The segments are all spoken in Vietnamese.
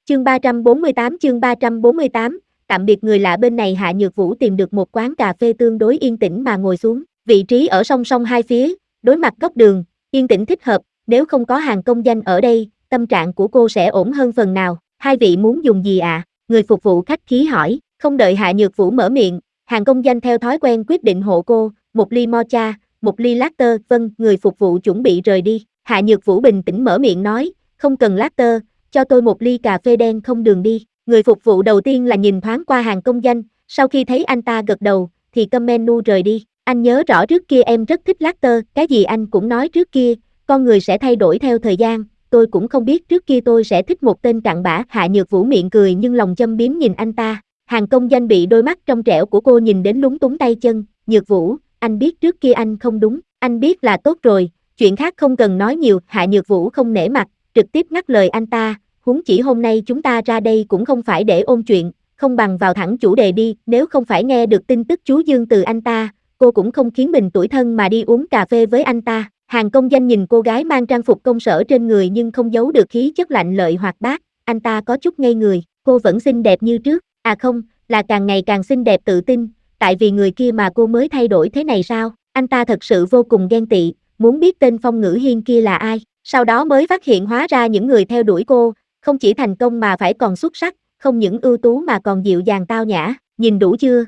Chương 348, tạm biệt người lạ bên này. Hạ Nhược Vũ tìm được một quán cà phê tương đối yên tĩnh mà ngồi xuống, vị trí ở song song hai phía, đối mặt góc đường, yên tĩnh thích hợp, nếu không có Hàng Công Danh ở đây, tâm trạng của cô sẽ ổn hơn phần nào. Hai vị muốn dùng gì ạ? Người phục vụ khách khí hỏi. Không đợi Hạ Nhược Vũ mở miệng, Hàng Công Danh theo thói quen quyết định hộ cô, một ly mocha, một ly latte. Vâng. Người phục vụ chuẩn bị rời đi. Hạ Nhược Vũ bình tĩnh mở miệng nói, không cần latte, cho tôi một ly cà phê đen không đường đi. Người phục vụ đầu tiên là nhìn thoáng qua Hàng Công Danh, sau khi thấy anh ta gật đầu, thì cầm menu rời đi. Anh nhớ rõ trước kia em rất thích latte, cái gì anh cũng nói trước kia, con người sẽ thay đổi theo thời gian, tôi cũng không biết trước kia tôi sẽ thích một tên cặn bã. Hạ Nhược Vũ miệng cười nhưng lòng châm biếm nhìn anh ta. Hàng Công Danh bị đôi mắt trong trẻo của cô nhìn đến lúng túng tay chân. Nhược Vũ, anh biết trước kia anh không đúng, anh biết là tốt rồi, chuyện khác không cần nói nhiều. Hạ Nhược Vũ không nể mặt, trực tiếp ngắt lời anh ta, huống chỉ hôm nay chúng ta ra đây cũng không phải để ôn chuyện, không bằng vào thẳng chủ đề đi. Nếu không phải nghe được tin tức chú Dương từ anh ta, cô cũng không khiến mình tủi thân mà đi uống cà phê với anh ta. Hàng Công Danh nhìn cô gái mang trang phục công sở trên người nhưng không giấu được khí chất lạnh lợi hoạt bát, anh ta có chút ngây người. Cô vẫn xinh đẹp như trước, à không, là càng ngày càng xinh đẹp tự tin, tại vì người kia mà cô mới thay đổi thế này sao? Anh ta thật sự vô cùng ghen tị, muốn biết tên Phong Ngữ Hiên kia là ai, sau đó mới phát hiện hóa ra những người theo đuổi cô, không chỉ thành công mà phải còn xuất sắc, không những ưu tú mà còn dịu dàng tao nhã, nhìn đủ chưa?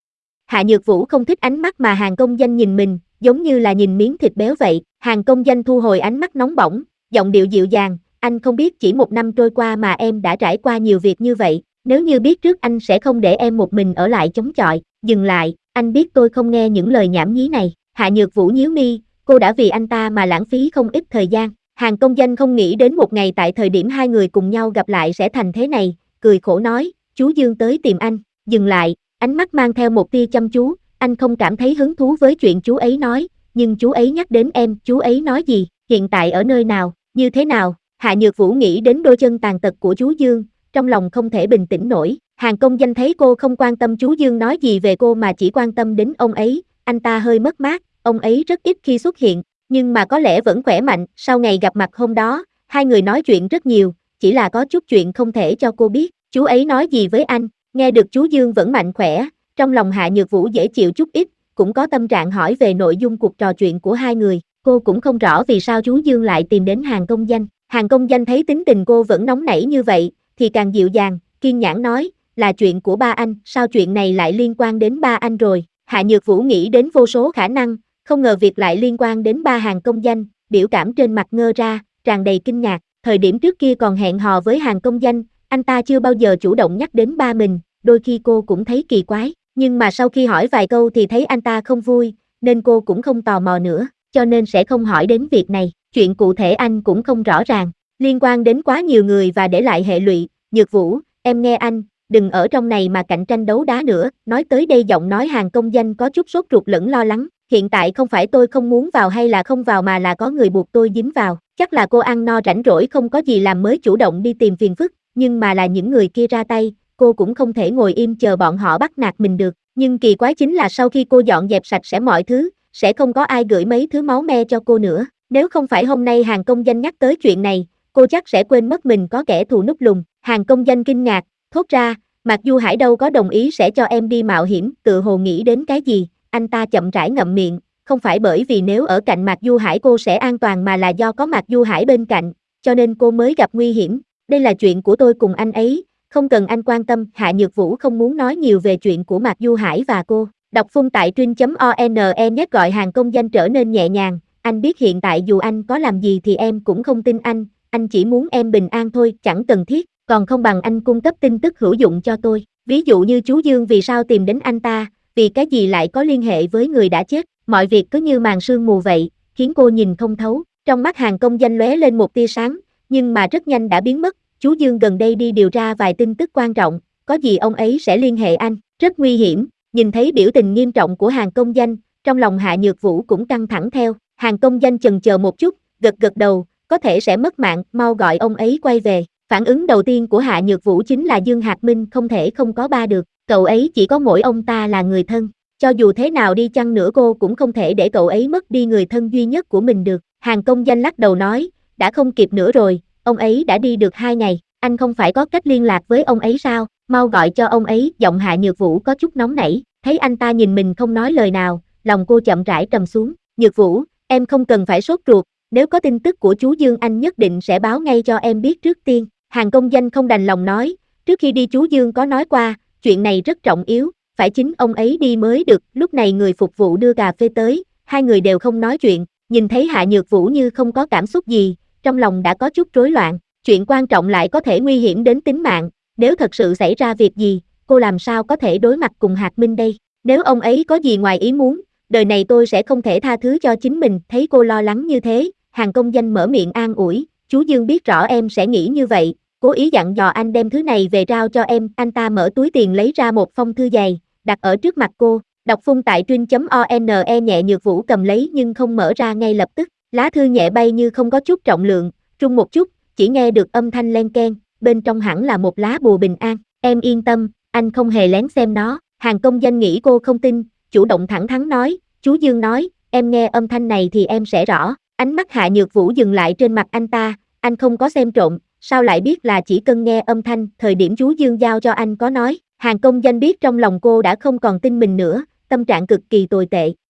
Hạ Nhược Vũ không thích ánh mắt mà Hàng Công Danh nhìn mình, giống như là nhìn miếng thịt béo vậy. Hàng Công Danh thu hồi ánh mắt nóng bỏng, giọng điệu dịu dàng, anh không biết chỉ một năm trôi qua mà em đã trải qua nhiều việc như vậy, nếu như biết trước anh sẽ không để em một mình ở lại chống chọi. Dừng lại, anh biết tôi không nghe những lời nhảm nhí này. Hạ Nhược Vũ nhíu mi, cô đã vì anh ta mà lãng phí không ít thời gian. Hàng Công Danh không nghĩ đến một ngày tại thời điểm hai người cùng nhau gặp lại sẽ thành thế này, cười khổ nói, chú Dương tới tìm anh. Dừng lại, ánh mắt mang theo một tia chăm chú, anh không cảm thấy hứng thú với chuyện chú ấy nói, nhưng chú ấy nhắc đến em, chú ấy nói gì, hiện tại ở nơi nào, như thế nào? Hạ Nhược Vũ nghĩ đến đôi chân tàn tật của chú Dương, trong lòng không thể bình tĩnh nổi. Hàng Công Danh thấy cô không quan tâm chú Dương nói gì về cô mà chỉ quan tâm đến ông ấy, anh ta hơi mất mát, ông ấy rất ít khi xuất hiện, nhưng mà có lẽ vẫn khỏe mạnh. Sau ngày gặp mặt hôm đó, hai người nói chuyện rất nhiều, chỉ là có chút chuyện không thể cho cô biết. Chú ấy nói gì với anh? Nghe được chú Dương vẫn mạnh khỏe, trong lòng Hạ Nhược Vũ dễ chịu chút ít, cũng có tâm trạng hỏi về nội dung cuộc trò chuyện của hai người. Cô cũng không rõ vì sao chú Dương lại tìm đến Hàng Công Danh. Hàng Công Danh thấy tính tình cô vẫn nóng nảy như vậy, thì càng dịu dàng, kiên nhẫn nói, là chuyện của ba anh, sao chuyện này lại liên quan đến ba anh rồi? Hạ Nhược Vũ nghĩ đến vô số khả năng, không ngờ việc lại liên quan đến ba Hàng Công Danh, biểu cảm trên mặt ngơ ra, tràn đầy kinh ngạc. Thời điểm trước kia còn hẹn hò với Hàng Công Danh, anh ta chưa bao giờ chủ động nhắc đến ba mình, đôi khi cô cũng thấy kỳ quái, nhưng mà sau khi hỏi vài câu thì thấy anh ta không vui, nên cô cũng không tò mò nữa, cho nên sẽ không hỏi đến việc này. Chuyện cụ thể anh cũng không rõ ràng, liên quan đến quá nhiều người và để lại hệ lụy. Nhược Vũ, em nghe anh, đừng ở trong này mà cạnh tranh đấu đá nữa. Nói tới đây giọng nói Hàng Công Danh có chút sốt ruột lẫn lo lắng. Hiện tại không phải tôi không muốn vào hay là không vào mà là có người buộc tôi dính vào. Chắc là cô ăn no rảnh rỗi không có gì làm mới chủ động đi tìm phiền phức, nhưng mà là những người kia ra tay, cô cũng không thể ngồi im chờ bọn họ bắt nạt mình được. Nhưng kỳ quái chính là sau khi cô dọn dẹp sạch sẽ mọi thứ, sẽ không có ai gửi mấy thứ máu me cho cô nữa. Nếu không phải hôm nay Hàng Công Danh nhắc tới chuyện này, cô chắc sẽ quên mất mình có kẻ thù núp lùng. Hàng Công Danh kinh ngạc, thốt ra, Mạc Du Hải đâu có đồng ý sẽ cho em đi mạo hiểm. Tự hồ nghĩ đến cái gì, anh ta chậm rãi ngậm miệng, không phải bởi vì nếu ở cạnh Mạc Du Hải cô sẽ an toàn mà là do có Mạc Du Hải bên cạnh, cho nên cô mới gặp nguy hiểm. Đây là chuyện của tôi cùng anh ấy, không cần anh quan tâm. Hạ Nhược Vũ không muốn nói nhiều về chuyện của Mạc Du Hải và cô. Đọc phun tại truyện.one nhét gọi Hàng Công Danh trở nên nhẹ nhàng, anh biết hiện tại dù anh có làm gì thì em cũng không tin anh chỉ muốn em bình an thôi, chẳng cần thiết, còn không bằng anh cung cấp tin tức hữu dụng cho tôi. Ví dụ như chú Dương vì sao tìm đến anh ta, vì cái gì lại có liên hệ với người đã chết, mọi việc cứ như màn sương mù vậy, khiến cô nhìn không thấu. Trong mắt Hàng Công Danh lóe lên một tia sáng, nhưng mà rất nhanh đã biến mất. Chú Dương gần đây đi điều tra vài tin tức quan trọng, có gì ông ấy sẽ liên hệ anh, rất nguy hiểm. Nhìn thấy biểu tình nghiêm trọng của Hàng Công Danh, trong lòng Hạ Nhược Vũ cũng căng thẳng theo. Hàng Công Danh chần chờ một chút, gật gật đầu, có thể sẽ mất mạng, mau gọi ông ấy quay về. Phản ứng đầu tiên của Hạ Nhược Vũ chính là Dương Hạc Minh không thể không có ba được, cậu ấy chỉ có mỗi ông ta là người thân. Cho dù thế nào đi chăng nữa cô cũng không thể để cậu ấy mất đi người thân duy nhất của mình được. Hàng Công Danh lắc đầu nói, đã không kịp nữa rồi, ông ấy đã đi được 2 ngày. anh không phải có cách liên lạc với ông ấy sao, mau gọi cho ông ấy, giọng Hạ Nhược Vũ có chút nóng nảy, thấy anh ta nhìn mình không nói lời nào, lòng cô chậm rãi trầm xuống, Nhược Vũ, em không cần phải sốt ruột, nếu có tin tức của chú Dương anh nhất định sẽ báo ngay cho em biết trước tiên, Hàng Công Danh không đành lòng nói, trước khi đi chú Dương có nói qua, chuyện này rất trọng yếu, phải chính ông ấy đi mới được, lúc này người phục vụ đưa cà phê tới, hai người đều không nói chuyện, nhìn thấy Hạ Nhược Vũ như không có cảm xúc gì, trong lòng đã có chút rối loạn, chuyện quan trọng lại có thể nguy hiểm đến tính mạng, nếu thật sự xảy ra việc gì, cô làm sao có thể đối mặt cùng Hạc Minh đây, nếu ông ấy có gì ngoài ý muốn, đời này tôi sẽ không thể tha thứ cho chính mình, thấy cô lo lắng như thế, Hàng Công Danh mở miệng an ủi, chú Dương biết rõ em sẽ nghĩ như vậy, cố ý dặn dò anh đem thứ này về trao cho em, anh ta mở túi tiền lấy ra một phong thư dày, đặt ở trước mặt cô, đọc phun tại truyện.one nhẹ Nhược Vũ cầm lấy nhưng không mở ra ngay lập tức, lá thư nhẹ bay như không có chút trọng lượng, rung một chút, chỉ nghe được âm thanh len keng, bên trong hẳn là một lá bùa bình an, em yên tâm, anh không hề lén xem nó, Hàng Công Danh nghĩ cô không tin, chủ động thẳng thắn nói, chú Dương nói, em nghe âm thanh này thì em sẽ rõ, ánh mắt Hạ Nhược Vũ dừng lại trên mặt anh không có xem trộm, sao lại biết là chỉ cần nghe âm thanh, thời điểm chú Dương giao cho anh có nói, Hàng Công Danh biết trong lòng cô đã không còn tin mình nữa, tâm trạng cực kỳ tồi tệ,